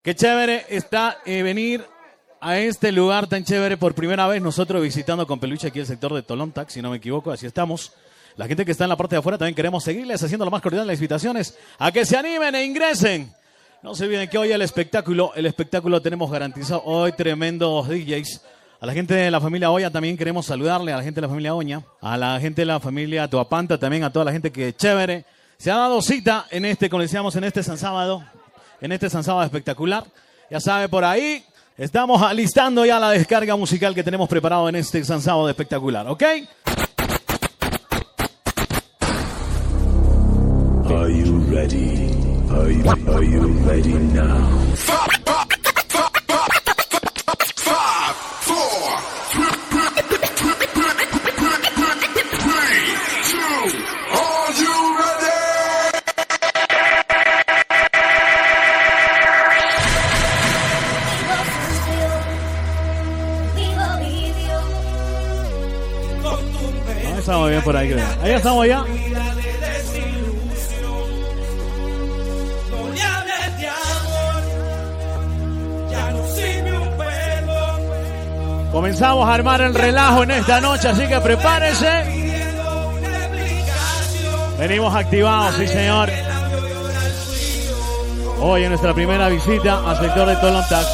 Qué chévere está venir a este lugar tan chévere por primera vez. Nosotros visitando con Peluche aquí el sector de Tolontac, si no me equivoco, así estamos. La gente que está en la parte de afuera también queremos seguirles haciendo lo más cordial las invitaciones a que se animen e ingresen. No se olviden que hoy el espectáculo tenemos garantizado. Hoy tremendos DJs. A la gente de la familia Oya también queremos saludarle, a la gente de la familia Oña, a la gente de la familia Toapanta, también a toda la gente que chévere se ha dado cita en como decíamos, en este San Sábado espectacular. Ya sabe, por ahí estamos alistando ya la descarga musical que tenemos preparado en este San Sábado espectacular, ¿ok? Are you ready? Are you ready now? 5, 4, 3, 2, are you ready? Ahí estamos bien por ahí, creo. Ahí estamos ya. Comenzamos a armar el relajo en esta noche, así que prepárense. Venimos activados, sí señor. Hoy en nuestra primera visita al sector de Tolontac.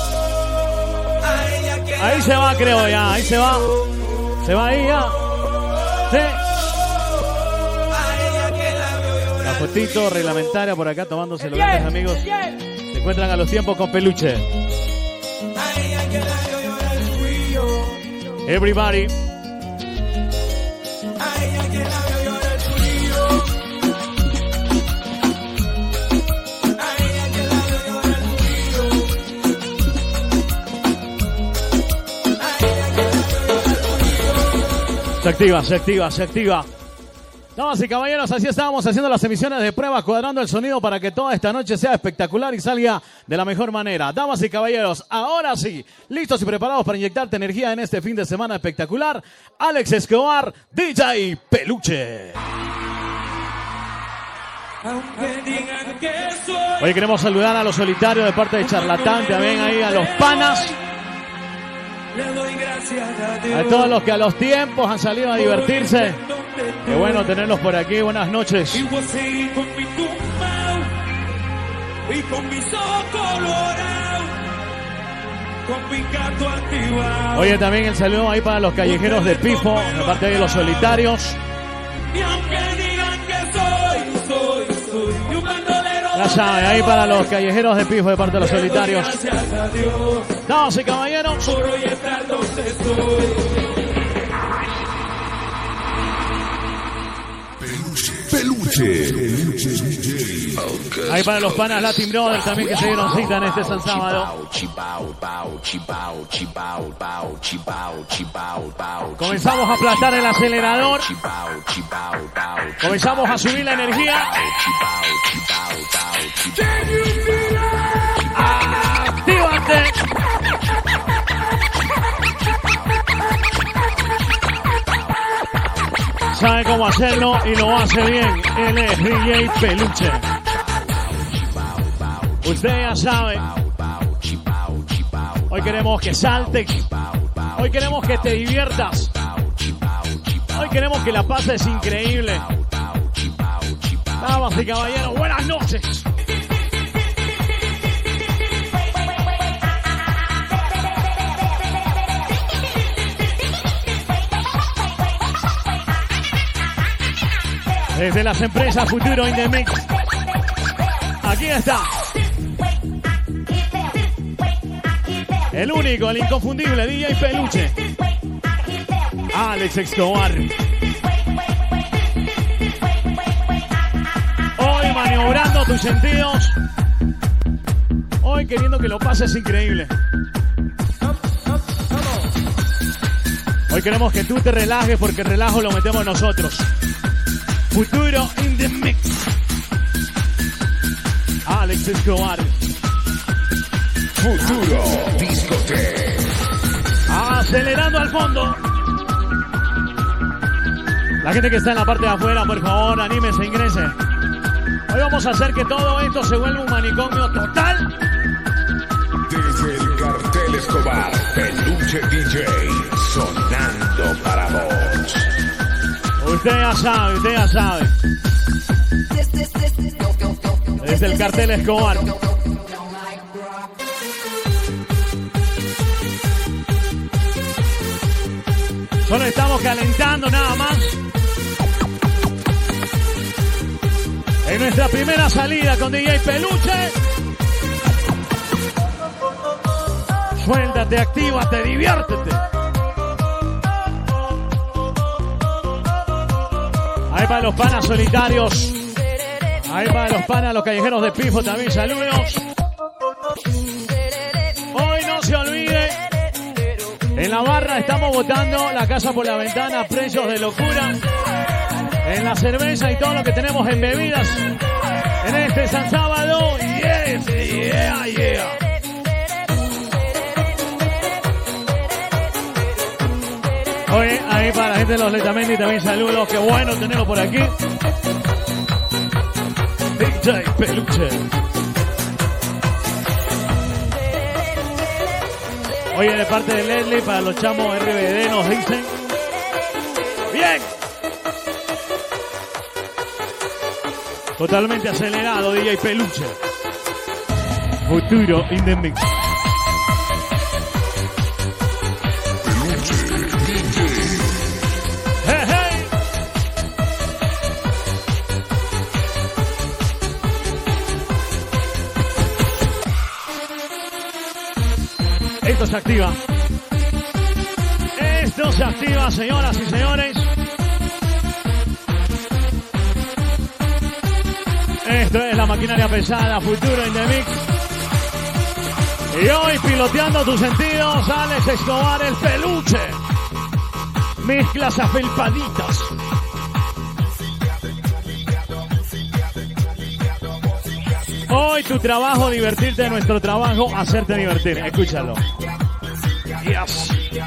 Ahí se va, creo ya, ahí se va. Se va ahí ya. Sí. La fotito reglamentaria por acá tomándose los grandes amigos. Se encuentran a los tiempos con Peluche. Everybody. Se activa. Damas y caballeros, así estábamos haciendo las emisiones de prueba, cuadrando el sonido para que toda esta noche sea espectacular y salga de la mejor manera. Damas y caballeros, ahora sí, listos y preparados para inyectarte energía en este fin de semana espectacular. Alex Escobar, DJ Peluche. Hoy queremos saludar a los solitarios de parte de Charlatán, también ahí a los panas. A todos los que a los tiempos han salido a divertirse. Qué bueno tenerlos por aquí. Buenas noches. Oye, también el saludo ahí para los callejeros de Pifo, de parte de los solitarios. Ya saben, ahí para los callejeros de Pifo, de parte de los solitarios. Damas y caballeros. Peluche DJ. Ahí para los panas Latin Brothers también que se dieron cita en este San Sábado. Comenzamos a aplastar el acelerador. Comenzamos a subir la energía. ¡Actívate! Sabe cómo hacerlo y lo hace bien. Él es DJ Peluche. Usted ya sabe. Hoy queremos que saltes. Hoy queremos que te diviertas. Hoy queremos que la pases increíble. Damas y caballeros, buenas noches. Desde las empresas Futuro in the Mix. Aquí está. El único, el inconfundible DJ Peluche. Alex Escobar. Hoy maniobrando tus sentidos. Hoy queriendo que lo pases increíble. Hoy queremos que tú te relajes porque el relajo lo metemos nosotros. Futuro in the Mix. Alex Escobar. Futuro Discoteca. Acelerando al fondo. La gente que está en la parte de afuera, por favor, anímese, ingrese. Hoy vamos a hacer que todo esto se vuelva un manicomio total. Peluche DJ sonando para vos. Usted ya sabe, usted ya sabe. Desde el cartel Escobar. Solo estamos calentando nada más. En nuestra primera salida con DJ Peluche. Suéltate, actívate, diviértete. Ahí para los panas solitarios. Ahí para los panas, los callejeros de Pifo también, saludos. Hoy no se olvide, en la barra estamos botando la casa por la ventana, precios de locura. En la cerveza y todo lo que tenemos en bebidas. En este San Sábado, yes, yeah, yeah. Oye, ahí para la gente de los Letamendi también saludos, qué bueno tenerlo por aquí. DJ Peluche. Oye, de parte de Leslie, para los chamos RBD nos dicen. Bien. Totalmente acelerado, DJ Peluche. Futuro in the mix. Hey, hey. Esto se activa. Esto se activa, señoras y señores. Esto es la maquinaria pesada, Futuro in the Mix. Y hoy piloteando tus sentidos, Alex Escobar, el Peluche. Mezclas afelpaditas. Hoy tu trabajo, divertirte, nuestro trabajo, hacerte divertir. Escúchalo. Yes.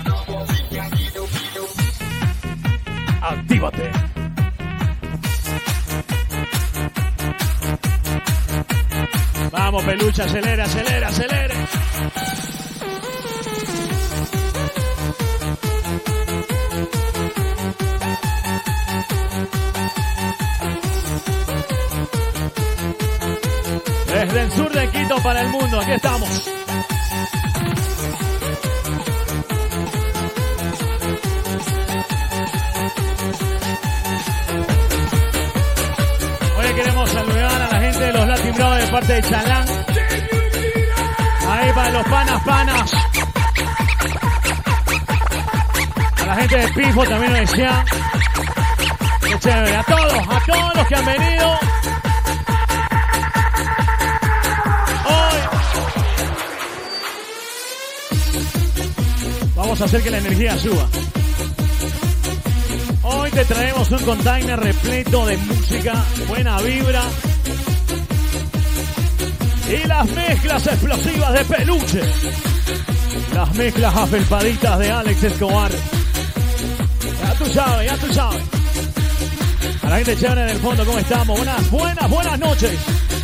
Actívate. Vamos, Peluche, acelere, acelere, acelere. Desde el sur de Quito para el mundo, aquí estamos. Hoy queremos saludar a la gente de los Latin Brothers de parte de Chalán. Ahí para los panas. A la gente de Pifo también nos decía. Qué chévere. A todos los que han venido. Vamos a hacer que la energía suba. Hoy te traemos un container repleto de música, buena vibra y las mezclas explosivas de Peluche. Las mezclas afelpaditas de Alex Escobar. Ya tú sabes, ya tú sabes. A la gente chévere del fondo, ¿cómo estamos? Buenas noches.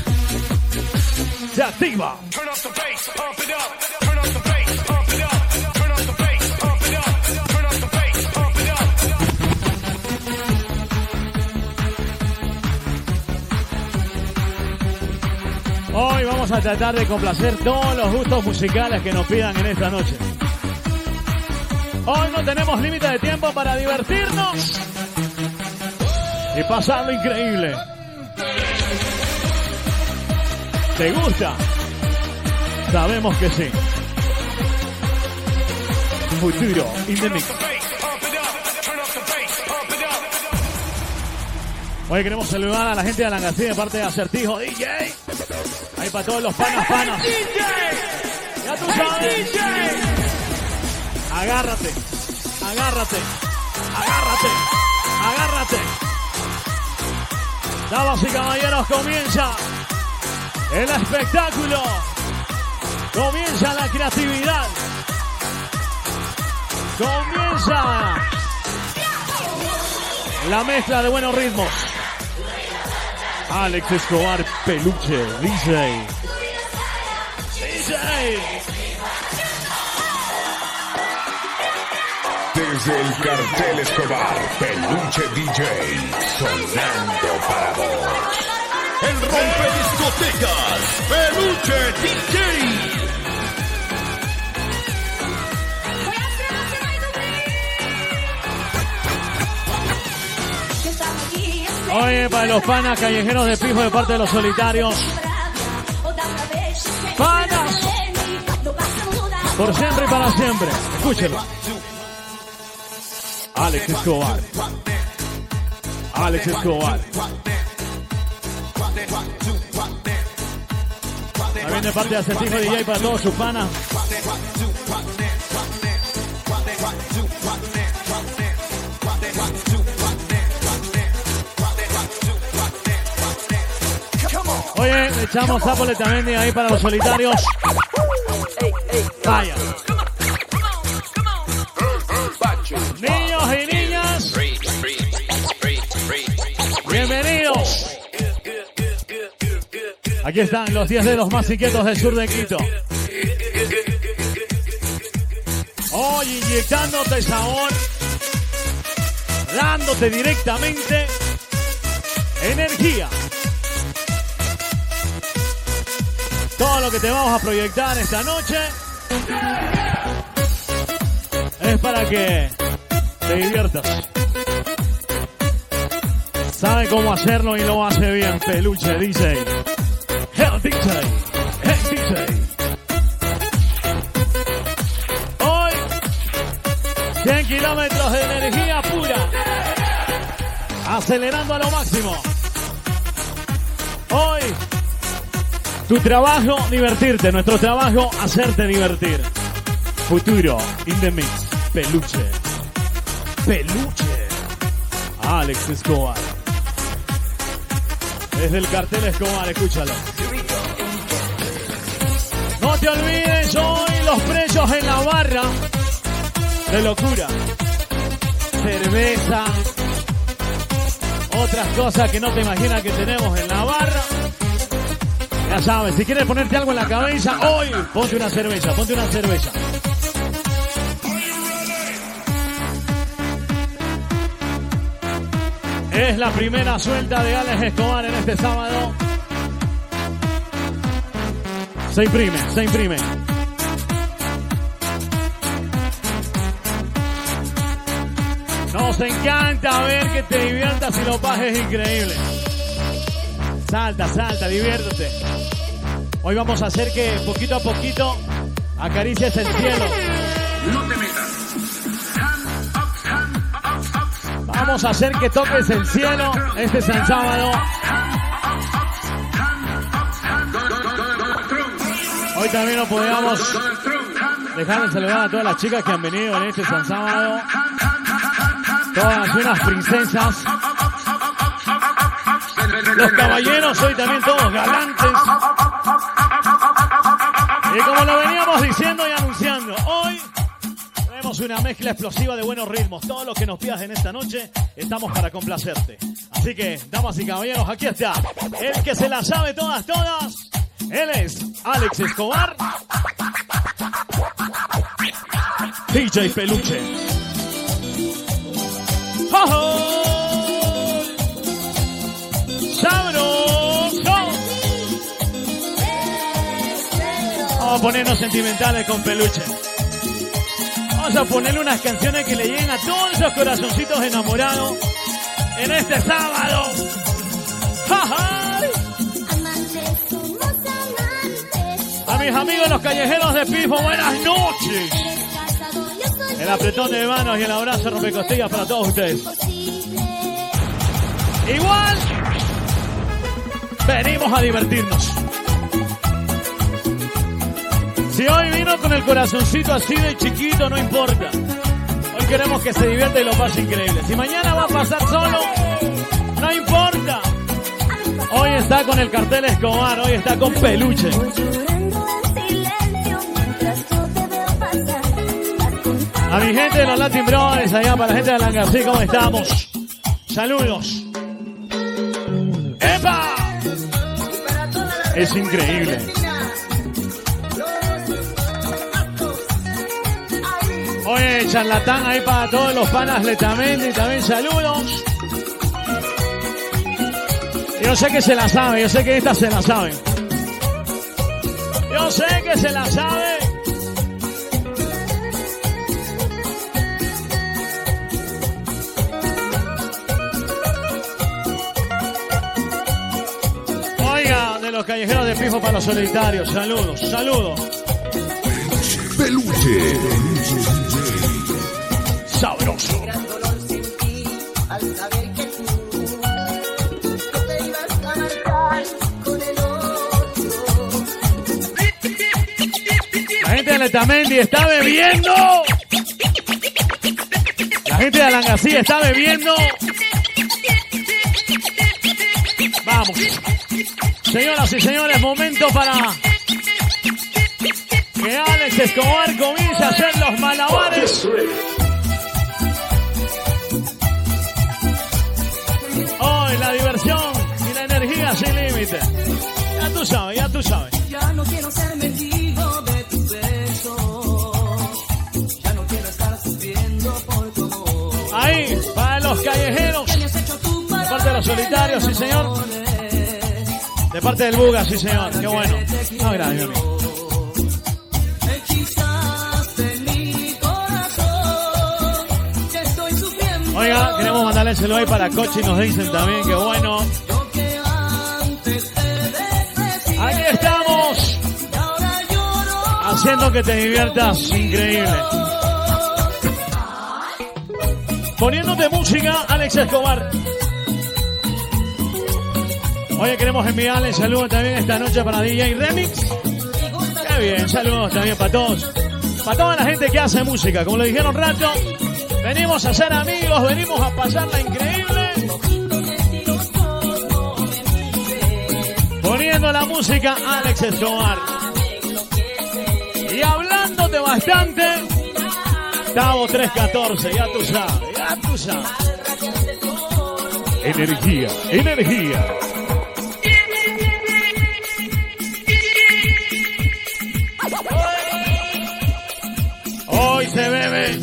Se activa. Hoy vamos a tratar de complacer todos los gustos musicales que nos pidan en esta noche. Hoy no tenemos límite de tiempo para divertirnos y pasarlo increíble. ¿Te gusta? Sabemos que sí. Futuro in the mix. Hoy queremos saludar a la gente de Alangací de parte de Acertijo DJ. Ahí para todos los panas. Ya tú sabes. Agárrate. Damas y caballeros, comienza el espectáculo. Comienza la creatividad. Comienza la mezcla de buenos ritmos. Alex Escobar, Peluche, DJ. Desde el Cartel Escobar, Peluche DJ, sonando para vos. El rompe discotecas, Peluche DJ. Oye, para los panas callejeros de Pijo de parte de los solitarios. Panas. Por siempre y para siempre. Escúchenlo. Alex Escobar. Alex Escobar. También de parte de Acertijo DJ para todos sus panas. Oye, le echamos Zápole también de ahí para los solitarios. Vaya. Niños y niñas, bienvenidos. Aquí están los 10 dedos más inquietos del sur de Quito. Hoy inyectándote sabor, dándote directamente energía. Todo lo que te vamos a proyectar esta noche es para que te diviertas. Sabe cómo hacerlo y lo hace bien. Peluche DJ. Hell DJ. Hell DJ. Hoy 100 kilómetros de energía pura. Acelerando a lo máximo. Hoy tu trabajo, divertirte. Nuestro trabajo, hacerte divertir. Futuro, in the mix. Peluche. Peluche. Alex Escobar. Desde el Cartel Escobar, escúchalo. No te olvides hoy los precios en la barra. De locura. Cerveza. Otras cosas que no te imaginas que tenemos en la barra. Ya sabes, si quieres ponerte algo en la cabeza, hoy ponte una cerveza, ponte una cerveza. Es la primera suelta de Alex Escobar en este sábado. Se imprime, se imprime. Nos encanta ver que te diviertas y lo pases increíble. Salta, salta, diviértete. Hoy vamos a hacer que poquito a poquito acaricies el cielo. No te metas. Vamos a hacer que toques el cielo este San Sábado. Hoy también nos podíamos dejar de saludar a todas las chicas que han venido en este San Sábado. Todas unas princesas. Los caballeros hoy también todos galantes. Y como lo veníamos diciendo y anunciando, hoy tenemos una mezcla explosiva de buenos ritmos. Todo lo que nos pidas en esta noche, estamos para complacerte. Así que, damas y caballeros, aquí está. El que se la sabe todas, todas. Él es Alex Escobar. DJ Peluche. ¡Oh! ¡Sabroso! Vamos a ponernos sentimentales con Peluche. Vamos a ponerle unas canciones que le lleguen a todos esos corazoncitos enamorados en este sábado. ¡Ja! A mis amigos los callejeros de Pijo, buenas noches. El apretón de manos y el abrazo rompecostillas para todos ustedes. Igual, venimos a divertirnos. Si hoy vino con el corazoncito así de chiquito, no importa. Hoy queremos que se divierta y lo pase increíble. Si mañana va a pasar solo, no importa. Hoy está con el Cartel Escobar, hoy está con Peluche. A mi gente de los Latin Brothers, allá para la gente de Langarcí, ¿cómo estamos? Saludos. ¡Epa! Es increíble. Oye, charlatán ahí para todos los panas Letamendi, también saludos. Yo sé que se la sabe, yo sé que esta se la sabe. Yo sé que se la sabe. Oiga, de los callejeros de Pifo para los solitarios, saludos, saludos. Peluche. Sabroso. La gente de Letamendi está bebiendo. La gente de Alangasí está bebiendo. Vamos. Señoras y señores, momento para que Alex Escobar comience a hacer los malabares. Hoy la diversión y la energía sin límite. Ya tú sabes, ya tú sabes. Ya no quiero ser mendigo de tus besos. Ya no quiero estar sufriendo por tu amor. Ahí, para los callejeros. De parte de los solitarios, sí señor. De parte del Buga, sí señor. Qué bueno. No, gracias, amigo. Oiga, queremos mandarle el celular ahí para Cochi, nos dicen también, que bueno. Aquí estamos, haciendo que te diviertas, increíble. Poniéndote música, Alex Escobar. Oye, queremos enviarle saludos también esta noche para DJ Remix. Qué bien, saludos también para todos. Para toda la gente que hace música, como lo dijeron rato. Venimos a ser amigos, venimos a pasarla increíble. Poniendo la música, Alex Escobar. Y hablándote bastante, Tavo 314, ya tú sabes, ya tú sabes. Energía, energía. Hoy se bebe.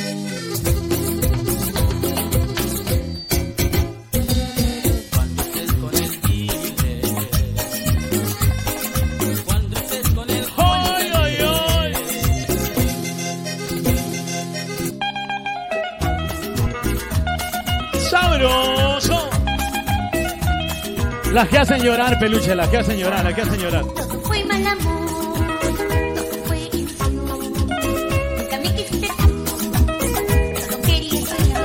Sabroso. Las que hacen llorar, peluche, las que hacen llorar, las que hacen llorar. Todo fue mal amor, todo fue ilusión. Nunca me quisiste tú, solo quería yo.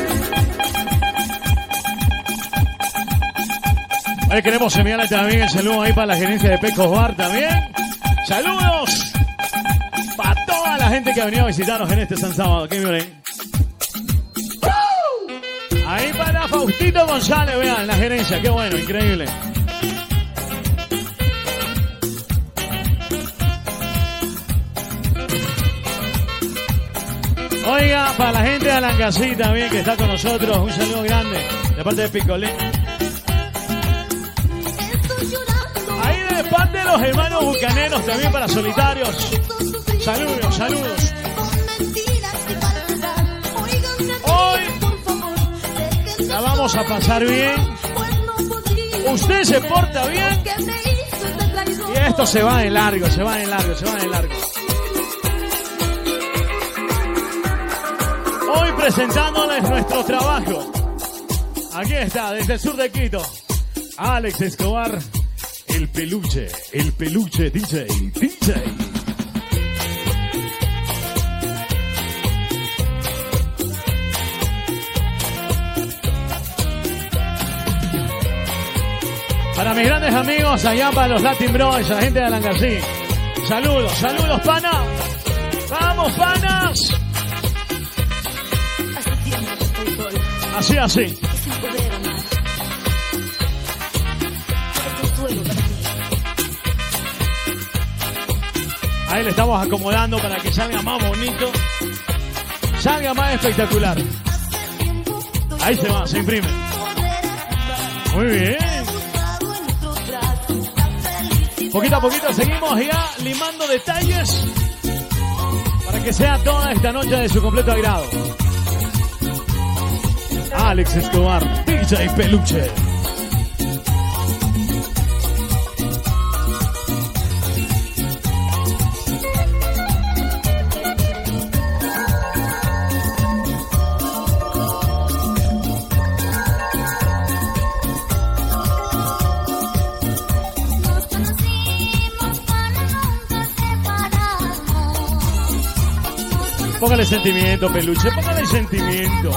Ahí queremos enviarle también el saludo ahí para la gerencia de Pecos Bar también. Saludos para toda la gente que ha venido a visitarnos en este San Sábado. Qué bien. Ahí para Faustito González, vean, la gerencia, qué bueno, increíble. Oiga, para la gente de Alangasí también que está con nosotros, un saludo grande de parte de Picolín. Ahí de parte de los hermanos bucaneros también para solitarios. Saludos, saludos. Hoy la vamos a pasar bien. Usted se porta bien. Y esto se va de largo, se va de largo, se va de largo. Hoy presentándoles nuestro trabajo. Aquí está, desde el sur de Quito, Alex Escobar, el peluche DJ. Para mis grandes amigos, allá para los Latin Bros, la gente de Alangasí. Saludos, saludos, pana. Vamos, panas. Así, así. Ahí le estamos acomodando para que salga más bonito, salga más espectacular. Ahí se va, se imprime. Muy bien. Poquito a poquito seguimos ya limando detalles para Para que sea toda esta noche de su completo agrado. Alex Escobar, DJ Peluche. Póngale sentimiento, Peluche, póngale sentimiento.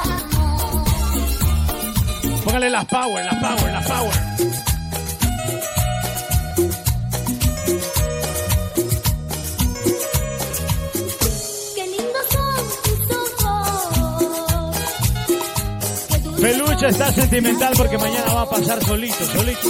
Póngale las power, las power, las power. Qué lindos son tus ojos. Peluche está sentimental porque mañana va a pasar solito, solito.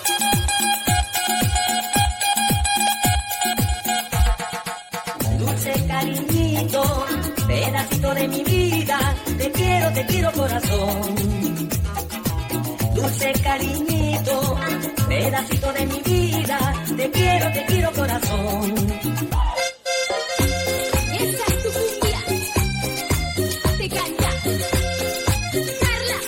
Dulce cariñito, pedacito de mi vida, te quiero corazón. Dulce cariñito, pedacito de mi vida, te quiero corazón. Esa es tu cumbia. Te canta. Carla.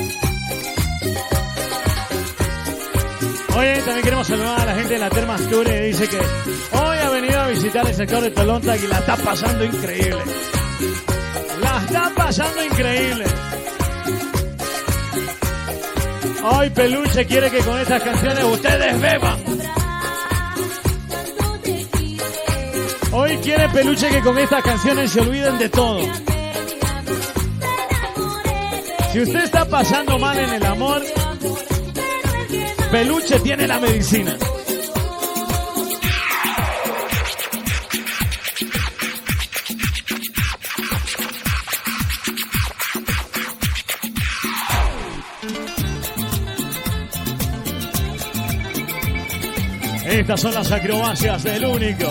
Oye, también queremos saludar a la gente de la Termas Tour y dice que hoy ha venido a visitar el sector de Tolontac y la está pasando increíble. La está pasando increíble. Hoy Peluche quiere que con estas canciones ustedes beban. Hoy quiere Peluche que con estas canciones se olviden de todo. Si usted está pasando mal en el amor, Peluche tiene la medicina. Estas son las acrobacias del único.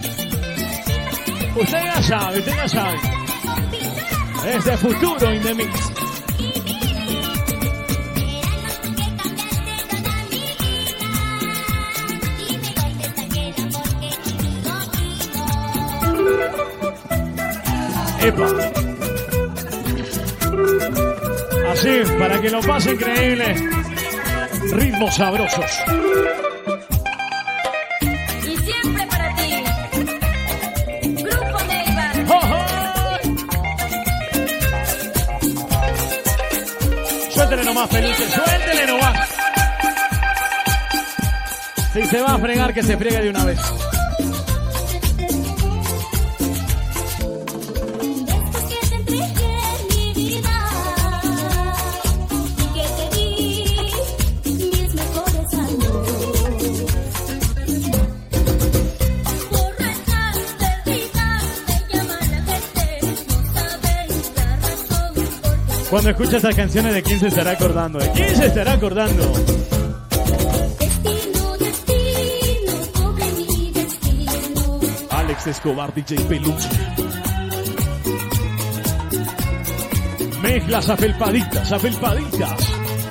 Usted ya sabe, usted ya sabe. Es de Futuro in the Mix. Epa. Así, para que lo pase increíble. Ritmos sabrosos. Y siempre para ti, Grupo Neiva. Suéltele nomás, Peluche, suéltele nomás. Si se va a fregar, que se friegue de una vez. Después que te entregué mi vida y que te di mis mejores años, por rezar, perdida, me llama la gente, no saben la razón por qué. Cuando escucha estas canciones, ¿de quién se estará acordando? ¿De quién se estará acordando? Destino, destino, pobre mi destino. Alex Escobar, DJ Peluche. Mezclas afelpaditas, afelpaditas.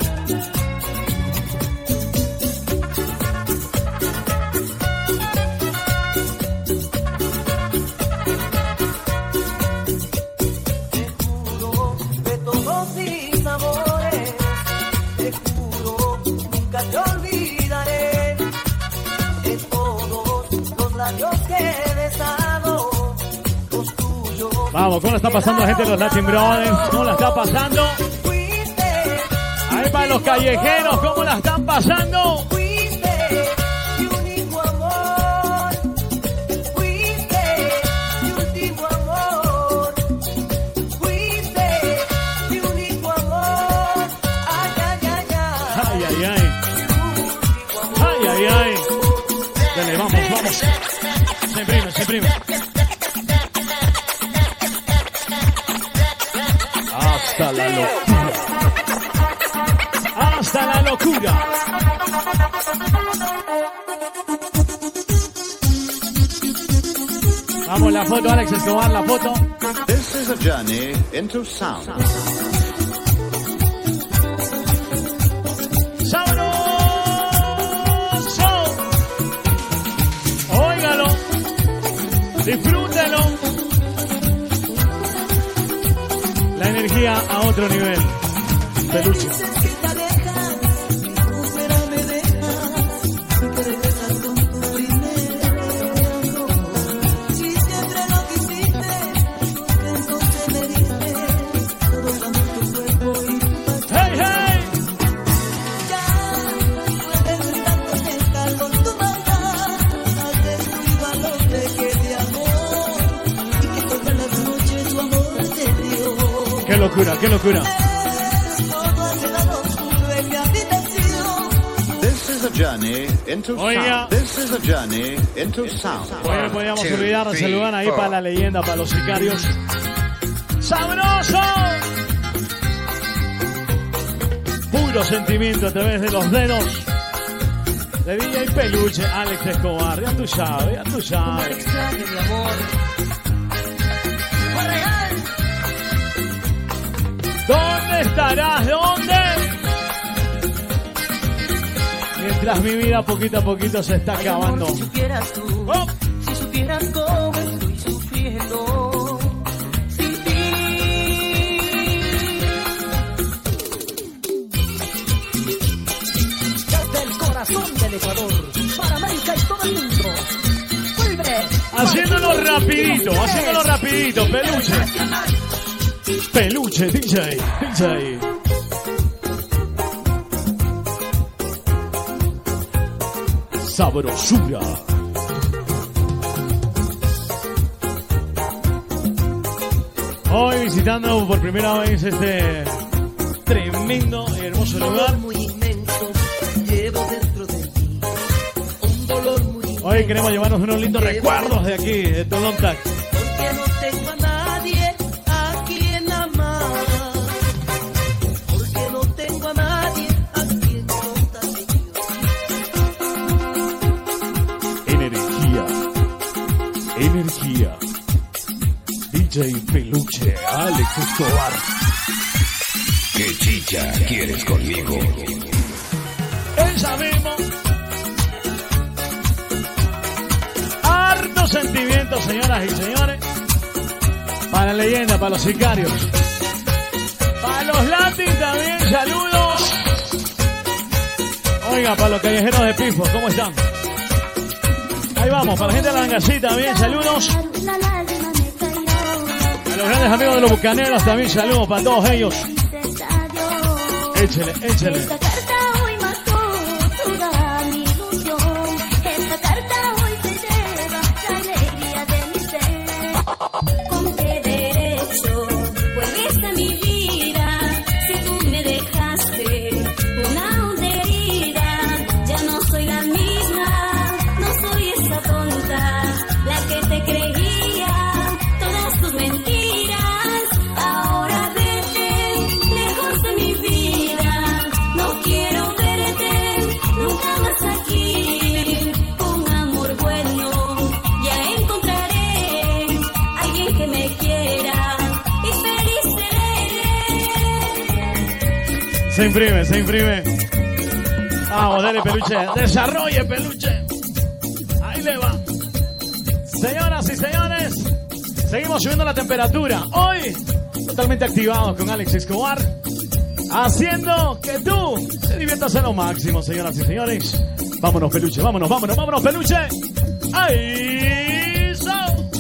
De todos mis amores, te juro, nunca te olvidaré. De todos los labios que he besado, los tuyos. Vamos, ¿cómo la está pasando la gente de los Latin Brothers? ¿Cómo la está pasando? Fuiste, Ahí para los callejeros, ¿cómo la están pasando? fuiste mi único amor. Fuiste mi último amor. Fuiste mi único amor. Ay, ay, ay, ay. Ay, ay, ay. Ay, ay, ay. Dale, vamos, vamos. Se imprime, se imprime. Hasta la locura. Hasta la locura. Vamos, la foto, Alex Escobar, la foto. This is a journey into sound. ¡Sabroso! Óigalo. Disfrútelo. La energía a otro nivel. Peluche. Qué locura, qué locura. This is a journey into Oiga. sound. This is a journey into sound. Hoy no podíamos olvidar de saludar ahí para la leyenda, para los sicarios. ¡Sabroso! Puro sentimiento a través de los dedos de DJ Peluche, Alex Escobar. Ya tú sabes, ya tú sabes. ¿Dónde estarás? ¿Dónde? Mientras mi vida poquito a poquito se está acabando. Si supieras tú, ¡Oh! si supieras cómo estoy sufriendo sin ti. Desde el corazón del Ecuador, para América y todo el mundo. Vuelve. Haciéndolo rapidito, Peluche. Peluche, DJ. Sabrosura. Hoy visitando por primera vez este tremendo y hermoso lugar. Muy inmenso, llevo dentro de mí un dolor muy inmenso. Hoy queremos llevarnos unos lindos recuerdos de aquí, de Tolontac. Porque no tengo a nadie a quien amar. Porque no tengo a nadie a quien contagiar. Energía. DJ Peluche, Alex Escobar. ¿Qué chicha quieres conmigo? Ella mismo. Harto sentimiento, señoras y señores. Para la leyenda, para los sicarios. Para los latis también, saludos. Oiga, para los callejeros de Pifo, ¿cómo están? Ahí vamos, para la gente de la Langasita también, saludos. A los grandes amigos de los Bucaneros también, saludos para todos ellos. Échele. Esta carta hoy mató toda mi ilusión. Esta carta hoy se lleva la alegría de mi ser. ¿Con qué derecho vuelves a mi vida si tú me dejaste una herida? Ya no soy la misma, no soy esa tonta, la que te creía todas tus mentiras. Ahora vete lejos de mi vida. No quiero verte nunca más aquí. Con amor bueno ya encontraré alguien que me quiera y feliz seré. Se imprime. Vamos, dale, Peluche. Desarrolle, Peluche. Ahí le va. Señoras y señores, seguimos subiendo la temperatura. Hoy, totalmente activados con Alex Escobar. Haciendo que tú te diviertas a lo máximo, señoras y señores. Vámonos, Peluche. Vámonos, Peluche. Ahí son.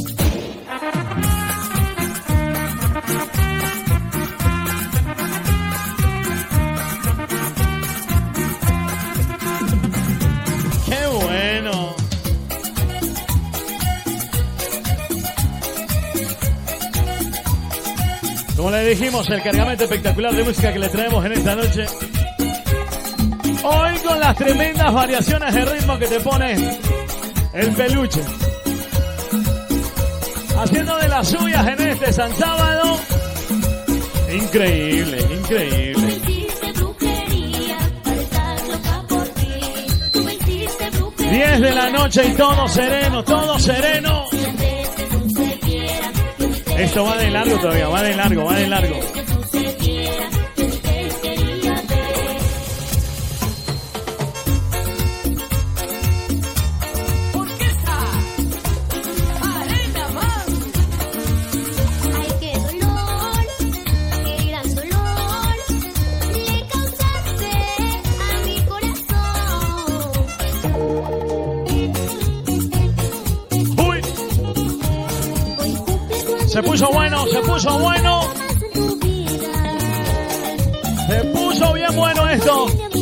¡Qué bueno! Como le dijimos, el cargamento espectacular de música que le traemos en esta noche. Hoy con las tremendas variaciones de ritmo que te pone el Peluche. Haciendo de las suyas en este San Sábado. Increíble. Tú hiciste brujería para estar loca por ti. Tú hiciste brujería. 10 de la noche y todo sereno. Esto va de largo todavía, va de largo. Ay, qué dolor, Se puso bueno, se puso bueno. Se puso bien bueno esto.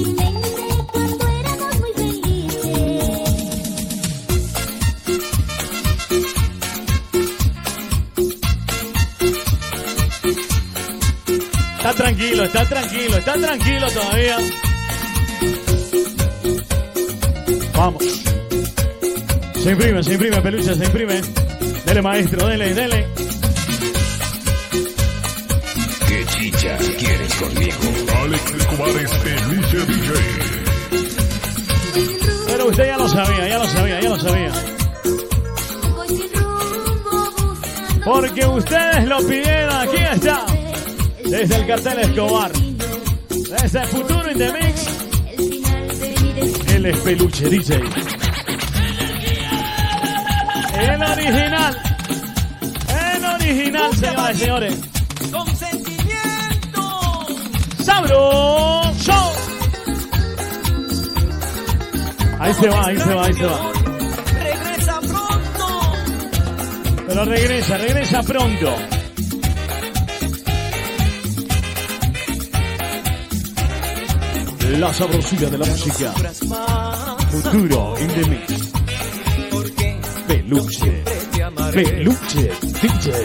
Está tranquilo todavía. Vamos. Se imprime, Peluche, se imprime. Dele, maestro, dele. ¿Qué chicha quieres conmigo? Alex Escobar es Peluche DJ. Pero usted ya lo sabía. Porque ustedes lo pidieron, aquí está. Desde el cartel Escobar. Desde el futuro in the mix. Él es Peluche DJ. El original, señoras y señores. ¡Sabroso! Ahí se va. Regresa pronto. Pero regresa pronto. La sabrosura de la música. Futuro in the mix. Peluche DJ.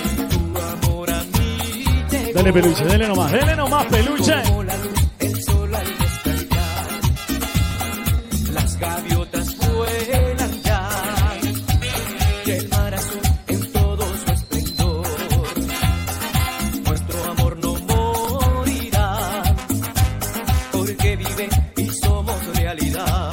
Dale, Peluche, dale nomás, Peluche. El sol al despertar, las gaviotas vuelan ya, y el mar azul en todo su esplendor. Nuestro amor no morirá, porque vive y somos realidad.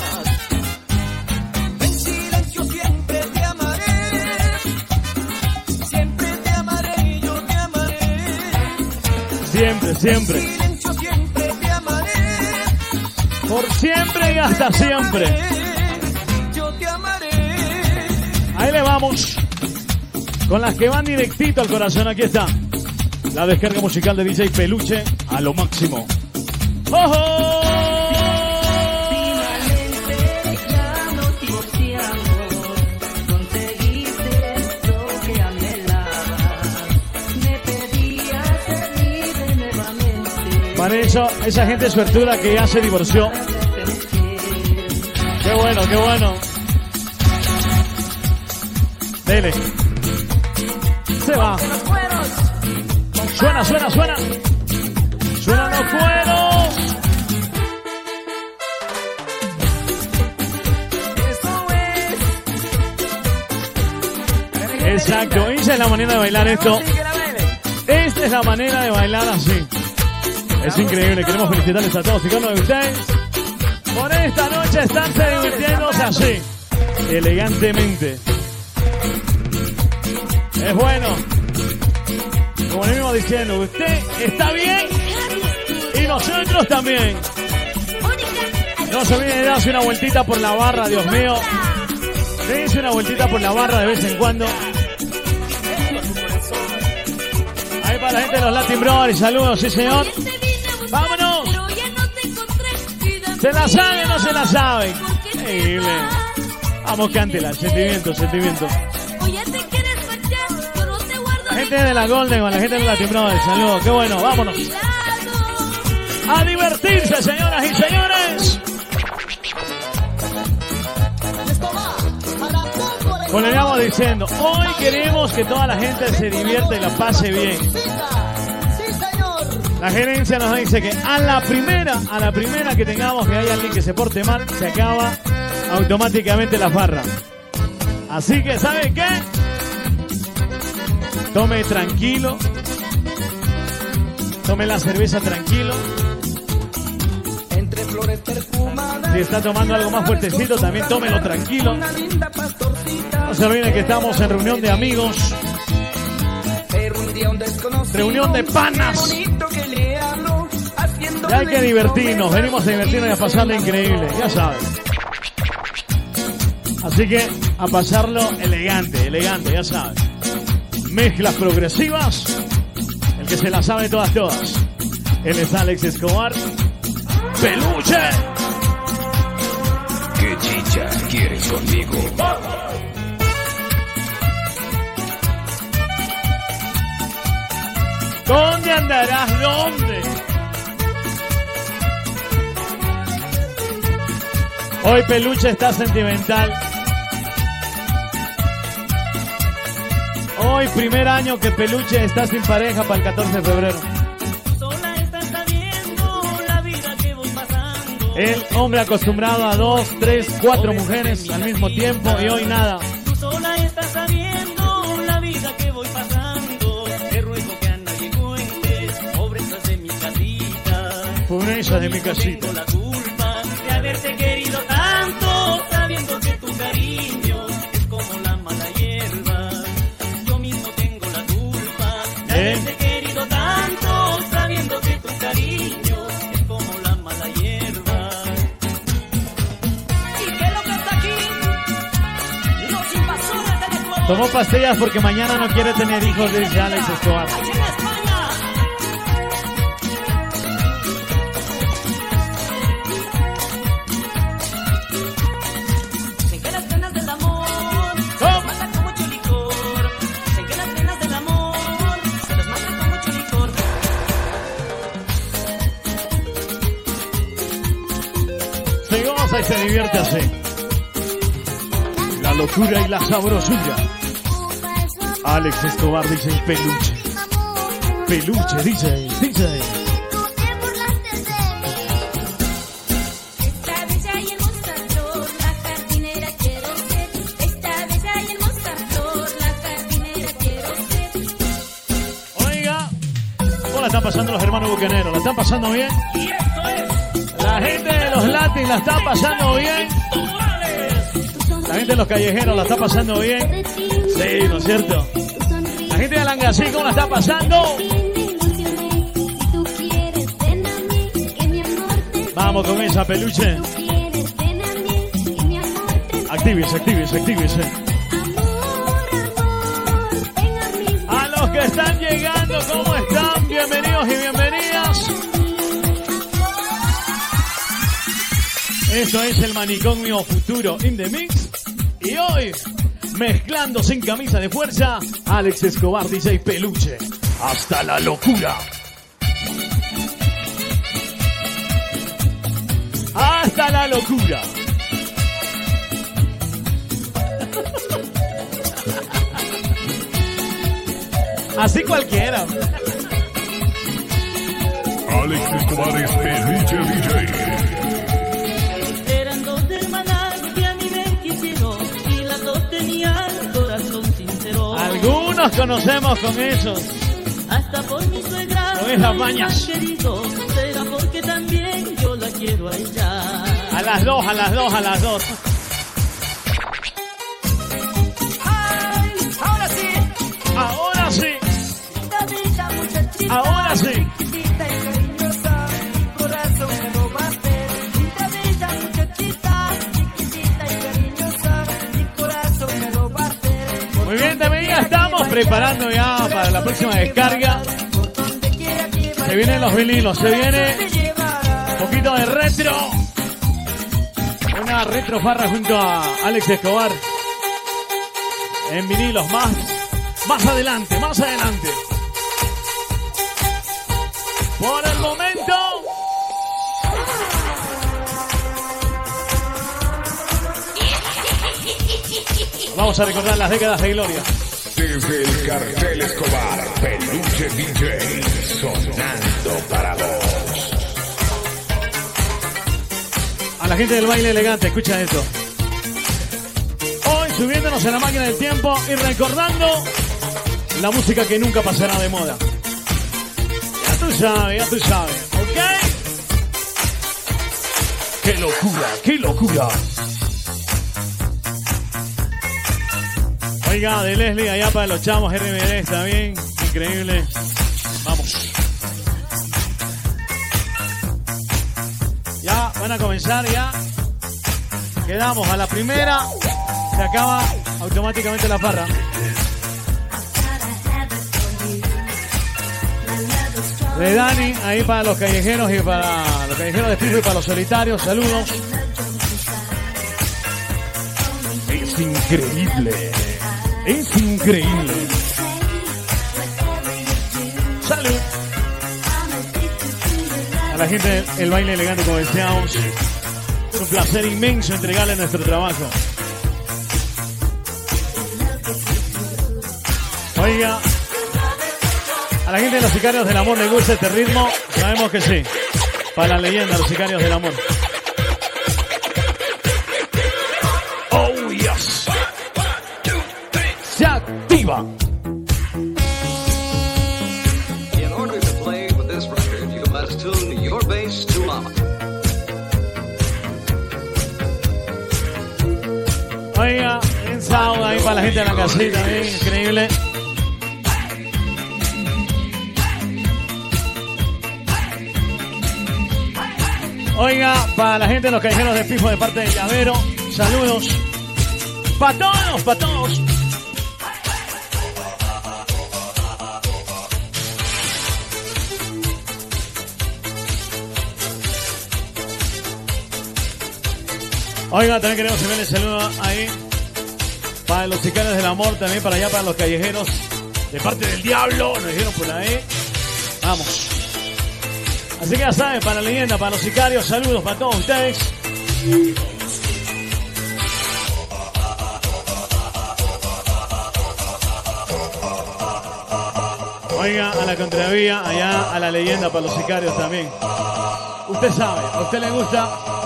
En silencio siempre te amaré, siempre te amaré y yo te amaré. Siempre. Silencio siempre te amaré. Por siempre y hasta siempre. Yo te amaré. Ahí le vamos. Con las que van directito al corazón, aquí está. La descarga musical de DJ Peluche a lo máximo. ¡Ojo! Finalmente ya nos divorciamos. Conseguiste lo que anhelabas. Me pedías ser libre nuevamente. Para eso, esa gente suertuda que ya se divorció. Qué bueno. Dele. Se va. Suena. Suenan los cueros. Exacto, esa es la manera de bailar esto. Esta es la manera de bailar así. Es increíble, queremos felicitarles a todos y cada uno de ustedes. Por esta noche estarse divirtiéndose así, elegantemente. Es bueno. Como le mismo diciendo, usted está bien y nosotros también. No se olviden de darse una vueltita por la barra, Dios mío. Dense una vueltita por la barra de vez en cuando. Ahí para la gente de los Latin Brothers, saludos, sí señor. ¡Vámonos! ¿Se la saben o no se la saben? Increíble. Vamos, cántela, sentimiento. La gente de la Golden, la gente de los Latin Brothers, saludos, qué bueno, vámonos. A divertirse, señoras y señores. Como le vamos diciendo, hoy queremos que toda la gente se divierta y la pase bien. La gerencia nos dice que a la primera que tengamos que haya alguien que se porte mal, se acaba automáticamente la farra. Así que, ¿sabe qué? Tome tranquilo. Tome la cerveza tranquilo. Entre flores perfumadas. Si está tomando algo más fuertecito, también tómelo tranquilo. No se olviden que estamos en reunión de amigos. Reunión de panas. Y hay que divertirnos. Venimos a divertirnos y a pasarlo increíble. Ya saben. Así que a pasarlo elegante, ya saben. Mezclas progresivas. El que se las sabe todas. Él es Alex Escobar. ¡Peluche! ¿Qué chicha quieres conmigo? ¿Dónde andarás? ¿Dónde? Hoy Peluche está sentimental. Hoy primer año que Peluche está sin pareja para el 14 de febrero. Sola estás sabiendo la vida que voy pasando. El hombre acostumbrado a 2, 3, 4 mujeres al mismo tiempo y hoy nada. Tú sola estás sabiendo la vida que voy pasando. Te ruego que a nadie cuentes pobrezas de mi casita. Pobreza de mi casita. Tengo la culpa de haberte querido tanto, sabiendo que tu cariño es como la mala hierba. Yo mismo tengo la culpa de haberte querido tanto, sabiendo que tu cariño es como la mala hierba. ¿Y qué es lo que está aquí? Los invasores del Ecuador. Tomó pastillas porque mañana no quiere tener hijos, dice Alex Escobar. Allá en España. Sé que las penas del amor se las matan con mucho licor. Sé que las penas del amor se las matan con mucho licor. Se goza y se divierte así. La locura y la sabrosura. Alex Escobar dice Peluche. Peluche dice. Esta bella y hermosa flor, la jardinera quiero ser. Esta bella y hermosa flor, la jardinera quiero ser. Oiga, ¿cómo la están pasando los hermanos bucaneros? ¿La están pasando bien? Y esto es La gente de los Latin la está pasando bien. La gente de los callejeros la está pasando bien. Sí, ¿no es cierto? La gente de Langasí, ¿cómo la está pasando? Vamos con esa, Peluche. Actívese. A los que están llegando, ¿cómo están? Bienvenidos y bienvenidas. Eso es el manicomio futuro in the mix. Y hoy, mezclando sin camisa de fuerza, Alex Escobar, DJ Peluche. Hasta la locura. Hasta la locura. Así cualquiera. Alex Escobar es Peluche DJ. eran dos hermanas que a mí me quisieron y las dos tenían corazón sincero. Algunos conocemos con eso. Hasta por mi suegra Con esas mañas. me han querido, será porque también yo la quiero a ella. A las dos. Ay, ahora sí. Ahora sí. Esta bella muchachita, Ahora sí. chiquitita y cariñosa, mi corazón me robaste. Esta bella muchachita, chiquitita y cariñosa, mi corazón me robaste. Muy bien, también ya estamos preparando ya para la próxima descarga. Por donde quiera que Se vienen los vinilos, se viene te llevará. un poquito de retro. Una retrofarra junto a Alex Escobar. En vinilos, más adelante. Por el momento. Vamos a recordar las décadas de gloria. Desde el cartel Escobar, Peluche DJ, sonando para vos. A la gente del baile elegante, escucha esto. Hoy subiéndonos en la máquina del tiempo y recordando la música que nunca pasará de moda. Ya tú sabes, ¿ok? ¡Qué locura! Oiga, de Leslie, allá para los chamos RBD, está bien, increíble. Vamos. Ya, van a comenzar, ya. Quedamos a la primera, se acaba automáticamente la farra. De Dani, ahí para los callejeros y para los callejeros de Piso y para los solitarios, saludos. Es increíble. Salud. la gente el baile elegante como deseamos. Es un placer inmenso entregarle nuestro trabajo. Oiga, a la gente de los Sicarios del Amor le gusta este ritmo. Sabemos que sí. Para la leyenda, los Sicarios del Amor. Oh, yes. Se activa. In order to play with this record, you must tune your bass to mama. Oiga, en sound ahí para la gente de la casita, bien increíble. Oiga, para la gente de los callejeros de Pifo de parte de Llavero, saludos. ¡Pa' todos, pa' todos! Oiga, también queremos enviarle saludo ahí para los Sicarios del Amor, también para allá, para los callejeros de parte del diablo, nos dijeron por ahí. Vamos. Así que ya saben, para la leyenda, para los Sicarios, saludos para todos ustedes. Oiga, a la contravía, allá a la leyenda, para los Sicarios también. Usted sabe, a usted le gusta.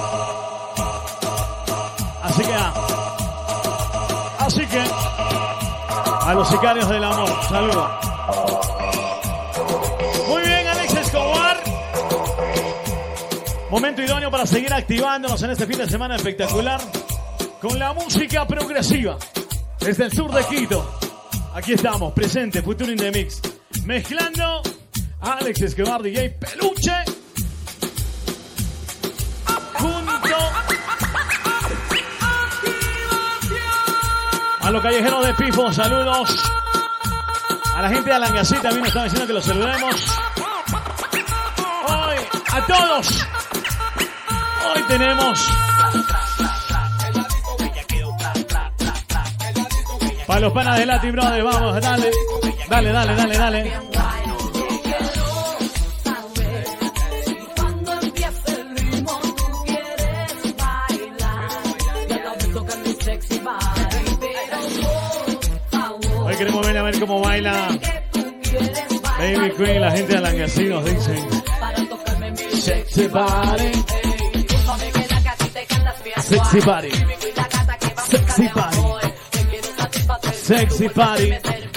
Así que, a los Sicarios del Amor, saludos. Muy bien, Alex Escobar. Momento idóneo para seguir activándonos en este fin de semana espectacular con la música progresiva. Desde el sur de Quito, aquí estamos, presente, Futuro in the Mix. Mezclando a Alex Escobar, DJ Peluche. A los callejeros de Pifo, saludos. A la gente de Alangasí también nos están diciendo que los saludemos. Hoy, a todos. Hoy tenemos. Para los panas de Latin Brothers, vamos, dale. Dale, dale, dale, dale. Hoy queremos ver a ver cómo baila Baby Queen, la gente de Alangasí nos dicen sexy body, sexy body, sexy body, sexy body,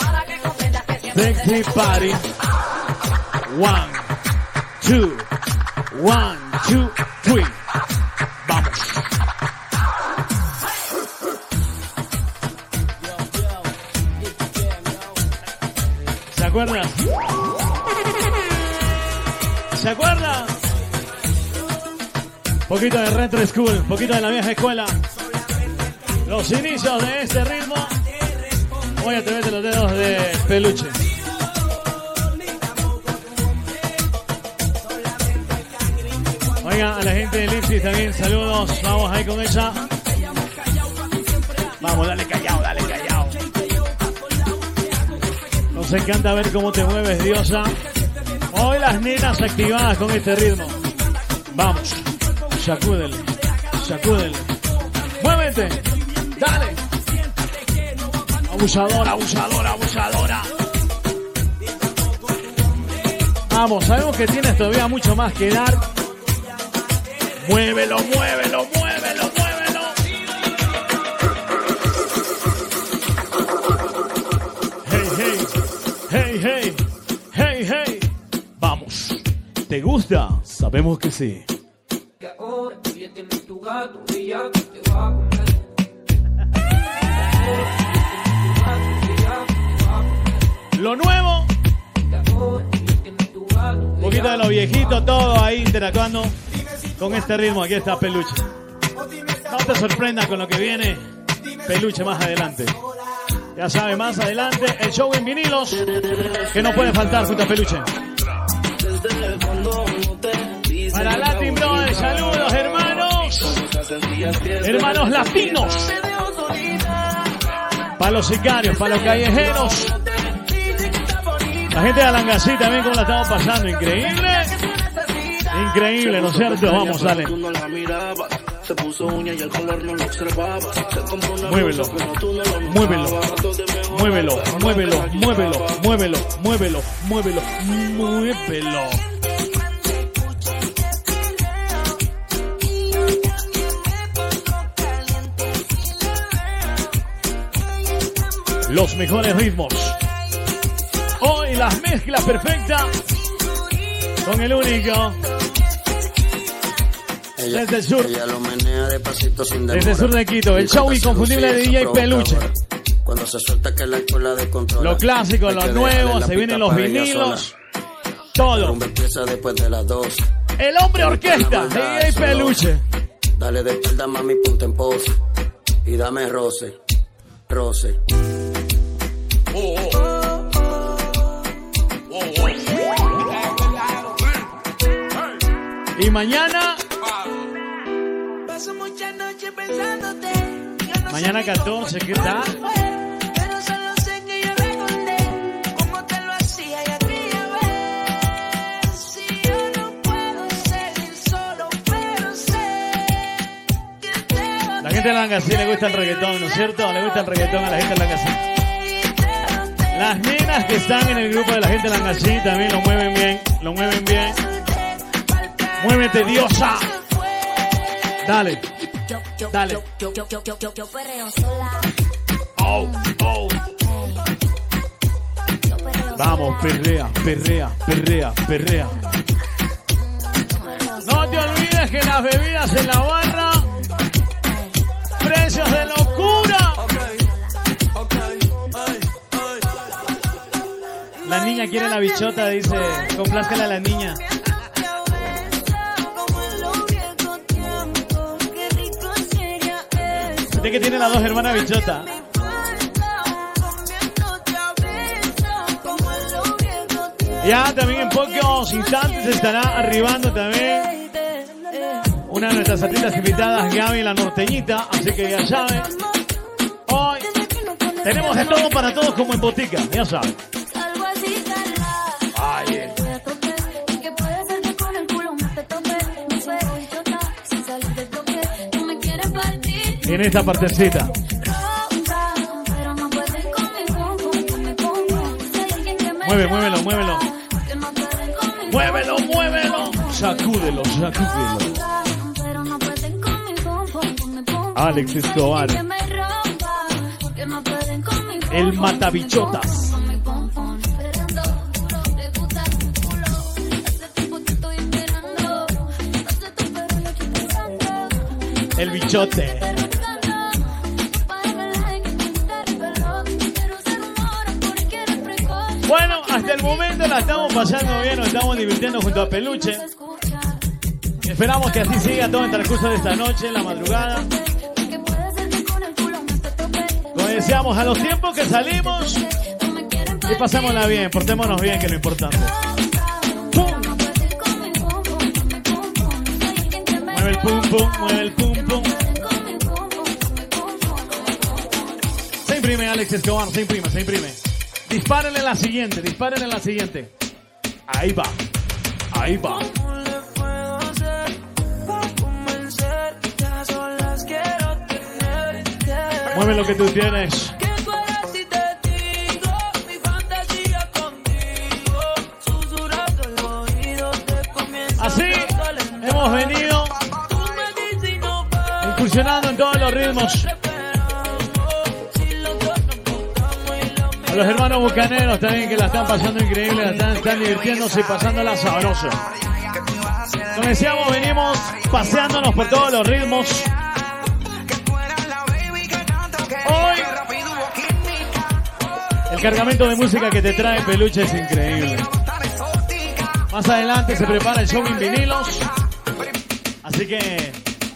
sexy body. 1, 2, 1, 2, 3. Vamos. ¿Se acuerdan? ¿Se acuerdan? Poquito de retro school, poquito de la vieja escuela. Los inicios de este ritmo. Voy a tener los dedos de Peluche. Oiga, a la gente de Lipsis también, saludos. Vamos ahí con ella. Vamos, dale callado, dale callado. Nos encanta ver cómo te mueves, diosa. Hoy las nenas activadas con este ritmo. Vamos, sacúdele, sacúdele. Muévete, dale. Abusadora, abusadora, abusadora. Vamos, sabemos que tienes todavía mucho más que dar. Muévelo, muévelo, muévelo, muévelo. Hey, hey, hey, hey, hey, hey. Vamos. ¿Te gusta? Sabemos que sí. Lo nuevo. Un poquito de lo viejito, todo ahí interactuando con este ritmo. Aquí está Peluche. No te sorprendas con lo que viene Peluche más adelante. Ya sabes, más adelante el show en vinilos que no puede faltar junto a Peluche. Para Latin Brothers, saludos hermanos. Hermanos latinos. Para los sicarios, para los callejeros. La gente de Alangasí también, como la estamos pasando, increíble. Increíble, ¿no es cierto? Vamos, dale. Tú no la mirabas, se puso uña y el color no lo observaba. Se compró una Muévelo, blusa, pero tú no lo muévelo, notabas. Donde mejor muévelo, la muévelo, la muévelo, llevaba. muévelo, muévelo, muévelo, muévelo. Los mejores ritmos. Hoy las mezclas perfectas con el único. Desde el sur. Ella lo menea despacito sin demora. Desde el sur de Quito, el show inconfundible de DJ Peluche. Cuando se suelta que la escuela descontrola. Lo clásico, Hay lo que nuevo, dejarle la se vienen pista los pa' ella vinilos. sola. Todo. Rumba empieza después de las 2. El hombre orquesta, DJ Peluche. Dale de espalda, mami, ponte en pose. Y dame roce, roce. Y mañana, Paso muchas noches pensándote. mañana 14, ¿qué tal? Pero solo sé que yo recordé cómo te lo hacía y aquella vez. Si yo no puedo seguir solo, pero sé que te va a La gente de Langasí le gusta el reggaetón, ¿no es cierto? Le gusta el reggaetón a la gente de Langasí. Las nenas que están en el grupo de la gente de Langasí también lo mueven bien, lo mueven bien. Muévete, diosa. Dale, dale. Yo perreo sola. Oh, oh. Vamos, perrea, perrea, perrea, perrea. No te olvides que las bebidas en la barra, precios de locura. La niña quiere la bichota, dice, complázcala a la niña. Usted que tiene las dos hermanas bichota. Ya también en pocos instantes estará arribando también una de nuestras artistas invitadas, Gaby la norteñita, así que ya saben, hoy tenemos de todo para todos como en botica, ya saben. Ay, en esta partecita. Muévelo, muévelo. Muévelo, muévelo. Sacúdelo, sacúdelo. Alex Escobar. El matabichotas. El bichote. Bueno, hasta el momento la estamos pasando bien, nos estamos divirtiendo junto a Peluche. Esperamos que así siga todo el transcurso de esta noche, la madrugada. Como decíamos, a los tiempos que salimos y pasémosla bien, portémonos bien, que es lo importante. ¡Pum! Mueve el pum pum, mueve el pum pum. Se imprime, Alex Escobar, se imprime, se imprime. Dispárenle la siguiente, dispárenle la siguiente. Ahí va, ahí va. Mueve lo que tú tienes. Así hemos venido incursionando en todos los ritmos. A los hermanos bucaneros también que la están pasando increíble, la están divirtiéndose y pasándola sabroso. Como decíamos, venimos paseándonos por todos los ritmos. Hoy, el cargamento de música que te trae Peluche es increíble. Más adelante se prepara el show en vinilos. Así que...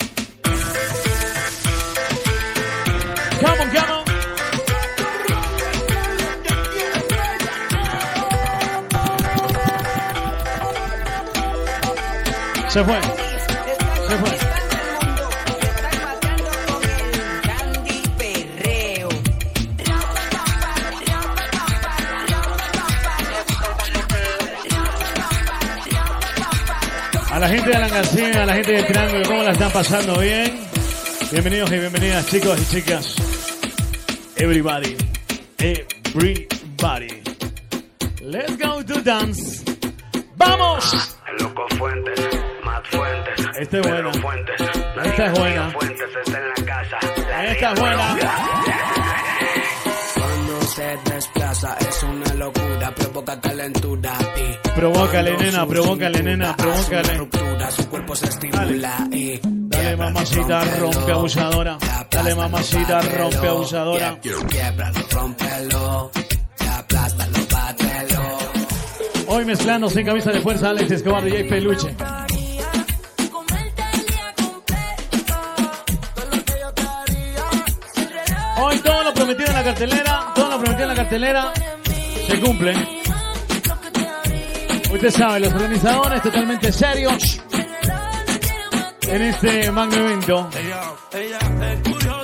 Come on, come on. Se fue. Se fue. A la gente de Langasina, a la gente del Triángulo, ¿cómo la están pasando? ¿Bien? Bienvenidos y bienvenidas, chicos y chicas. Everybody. Let's go to dance. ¡Vamos! El loco Fuentes, Matt Fuentes. Esta es buena. Esta es buena. Fuentes está en la casa. Esta es buena. Cuando se desplaza es una locura, provoca calentura y provócale, nena, provócale, nena, provócale. Ruptura, su cuerpo se estimula y dale, mamacita, rompe abusadora. Dale, mamacita, rompe abusadora. Quiebralo, rómpelo, aplástalo, bátelo. Hoy mezclándose en camisa de fuerza, Alex Escobar, DJ Peluche. Hoy todo lo prometido en la cartelera, se cumple. Usted sabe, los organizadores totalmente serios en este magno evento. Ella es curiosa.